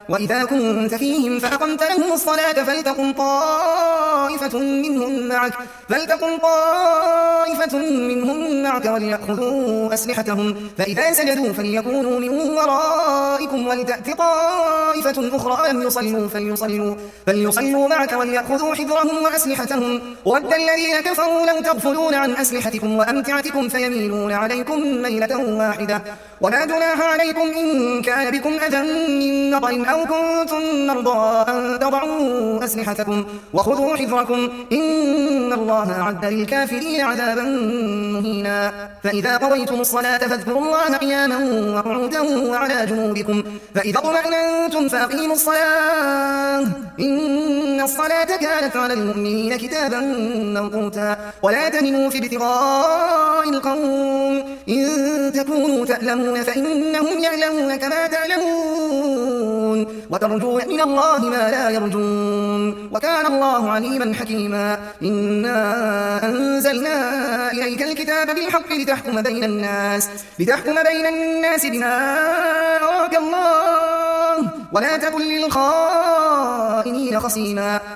وإذا كنت فيهم فأقمت لهم الصلاة فلتقم طائفة منهم معك وليأخذوا أسلحتهم فإذا سجدوا فليكونوا من ورائكم ولتأت طائفة أخرى لم يصلوا فليصلوا معك وليأخذوا حذرهم وأسلحتهم ود الذين كفروا لو تغفلون عن أسلحتكم وأمتعتكم فيميلون عليكم ميلة واحدة ولا جناح عليكم إن كان بكم أذى من مطر أو كنتم مرضى أن تضعوا أسلحتكم وخذوا حذركم إن الله أعد للكافرين عذابا مهينا فإذا قضيتم الصلاة فاذكروا الله قياما وقعودا وعلى جنوبكم فإذا اطمأننتم فأقيموا الصلاة إن الصلاة كانت على المؤمنين كتابا موقوتا ولا تهنوا في ابتغاء القوم إن تكونوا تألمون فإنهم يعلمون كما تعلمون وترجون من الله ما لا يرجون وكان الله عليما حكيما إنا أنزلنا إليك الكتاب بالحق لتحكم بين الناس بما أراك الله ولا تكن للخائنين خصيما